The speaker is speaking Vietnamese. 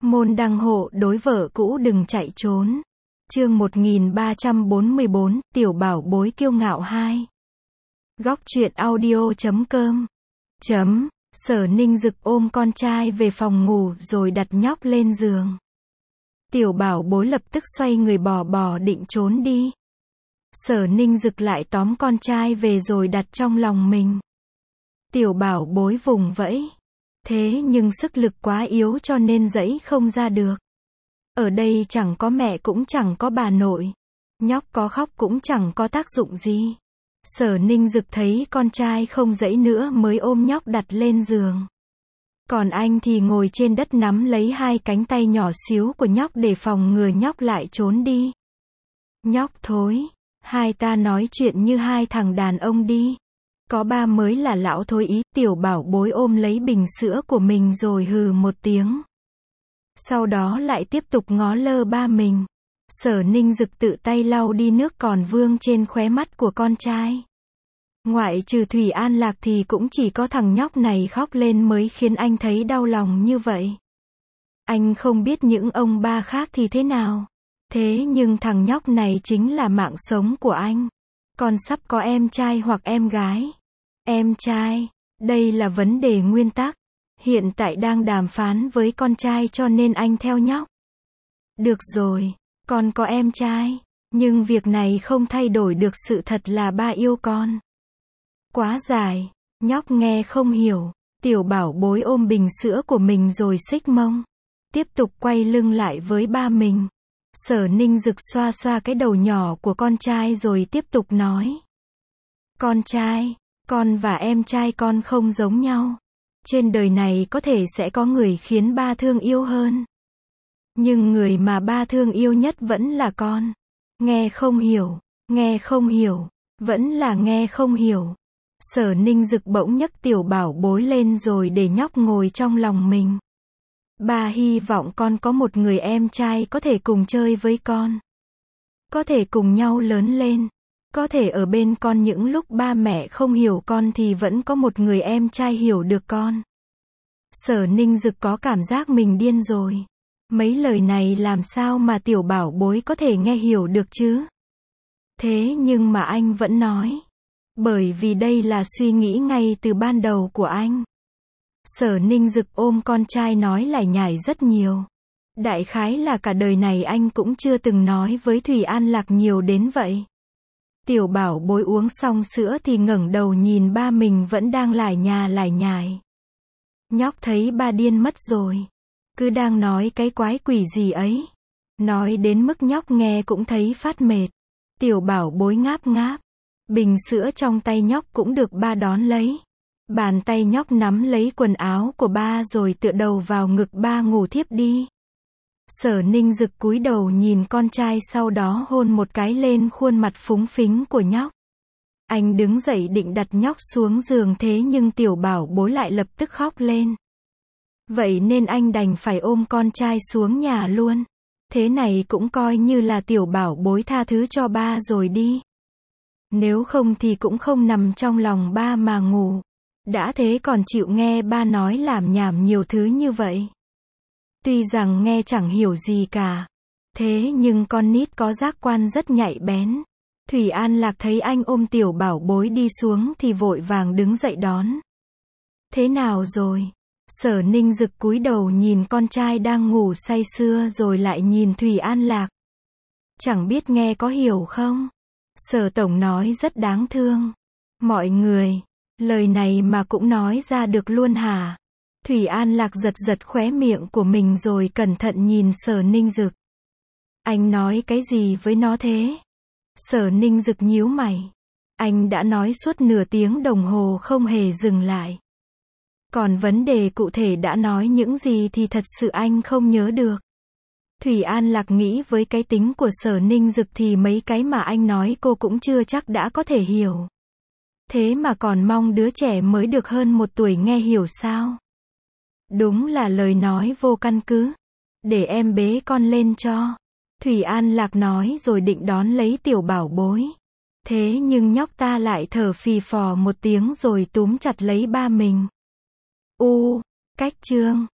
Môn đăng hộ đối vợ cũ đừng chạy trốn. Chương 1344, Tiểu Bảo Bối kiêu ngạo 2. Góc truyện audio.com. Sở Ninh Dực ôm con trai về phòng ngủ rồi đặt nhóc lên giường. Tiểu Bảo Bối lập tức xoay người bò định trốn đi. Sở Ninh Dực lại tóm con trai về rồi đặt trong lòng mình. Tiểu Bảo Bối vùng vẫy. Thế nhưng sức lực quá yếu cho nên giãy không ra được. Ở đây chẳng có mẹ cũng chẳng có bà nội. Nhóc có khóc cũng chẳng có tác dụng gì. Sở Ninh Dực thấy con trai không giãy nữa mới ôm nhóc đặt lên giường. Còn anh thì ngồi trên đất nắm lấy hai cánh tay nhỏ xíu của nhóc để phòng ngừa nhóc lại trốn đi. Nhóc thối, hai ta nói chuyện như hai thằng đàn ông đi. Có ba mới là lão thối ý. Tiểu Bảo Bối ôm lấy bình sữa của mình rồi hừ một tiếng. Sau đó lại tiếp tục ngó lơ ba mình. Sở Ninh Dực tự tay lau đi nước còn vương trên khóe mắt của con trai. Ngoại trừ Thủy An Lạc thì cũng chỉ có thằng nhóc này khóc lên mới khiến anh thấy đau lòng như vậy. Anh không biết những ông ba khác thì thế nào. Thế nhưng thằng nhóc này chính là mạng sống của anh. Con sắp có em trai hoặc em gái. Em trai, đây là vấn đề nguyên tắc. Hiện tại đang đàm phán với con trai cho nên anh theo nhóc. Được rồi, con có em trai, nhưng việc này không thay đổi được sự thật là ba yêu con. Quá dài, nhóc nghe không hiểu. Tiểu Bảo Bối ôm bình sữa của mình rồi xích mông. Tiếp tục quay lưng lại với ba mình. Sở Ninh Dực xoa xoa cái đầu nhỏ của con trai rồi tiếp tục nói. Con trai, con và em trai con không giống nhau. Trên đời này có thể sẽ có người khiến ba thương yêu hơn. Nhưng người mà ba thương yêu nhất vẫn là con. Nghe không hiểu, vẫn là nghe không hiểu. Sở Ninh Dực bỗng nhấc Tiểu Bảo Bối lên rồi để nhóc ngồi trong lòng mình. Ba hy vọng con có một người em trai có thể cùng chơi với con. Có thể cùng nhau lớn lên. Có thể ở bên con những lúc ba mẹ không hiểu con thì vẫn có một người em trai hiểu được con. Sở Ninh Dực có cảm giác mình điên rồi. Mấy lời này làm sao mà Tiểu Bảo Bối có thể nghe hiểu được chứ? Thế nhưng mà anh vẫn nói. Bởi vì đây là suy nghĩ ngay từ ban đầu của anh. Sở Ninh Dực ôm con trai nói lải nhải rất nhiều. Đại khái là cả đời này anh cũng chưa từng nói với Thủy An Lạc nhiều đến vậy. Tiểu Bảo Bối uống xong sữa thì ngẩng đầu nhìn ba mình vẫn đang lải nhải. Nhóc thấy ba điên mất rồi. Cứ đang nói cái quái quỷ gì ấy. Nói đến mức nhóc nghe cũng thấy phát mệt. Tiểu Bảo Bối ngáp ngáp. Bình sữa trong tay nhóc cũng được ba đón lấy. Bàn tay nhóc nắm lấy quần áo của ba rồi tựa đầu vào ngực ba ngủ thiếp đi. Sở Ninh Dực cúi đầu nhìn con trai sau đó hôn một cái lên khuôn mặt phúng phính của nhóc. Anh đứng dậy định đặt nhóc xuống giường thế nhưng Tiểu Bảo Bối lại lập tức khóc lên. Vậy nên anh đành phải ôm con trai xuống nhà luôn. Thế này cũng coi như là Tiểu Bảo Bối tha thứ cho ba rồi đi. Nếu không thì cũng không nằm trong lòng ba mà ngủ. Đã thế còn chịu nghe ba nói lảm nhảm nhiều thứ như vậy. Tuy rằng nghe chẳng hiểu gì cả. Thế nhưng con nít có giác quan rất nhạy bén. Thủy An Lạc thấy anh ôm Tiểu Bảo Bối đi xuống thì vội vàng đứng dậy đón. Thế nào rồi? Sở Ninh Dực cúi đầu nhìn con trai đang ngủ say sưa rồi lại nhìn Thủy An Lạc. Chẳng biết nghe có hiểu không? Sở Tổng nói rất đáng thương. Mọi người, lời này mà cũng nói ra được luôn hả? Thủy An Lạc giật khóe miệng của mình rồi cẩn thận nhìn Sở Ninh Dực. Anh nói cái gì với nó thế? Sở Ninh Dực nhíu mày. Anh đã nói suốt nửa tiếng đồng hồ không hề dừng lại. Còn vấn đề cụ thể đã nói những gì thì thật sự anh không nhớ được. Thủy An Lạc nghĩ với cái tính của Sở Ninh Dực thì mấy cái mà anh nói cô cũng chưa chắc đã có thể hiểu. Thế mà còn mong đứa trẻ mới được hơn 1 tuổi nghe hiểu sao? Đúng là lời nói vô căn cứ. Để em bế con lên cho. Thủy An Lạc nói rồi định đón lấy Tiểu Bảo Bối. Thế nhưng nhóc ta lại thở phì phò một tiếng rồi túm chặt lấy ba mình. Cách chương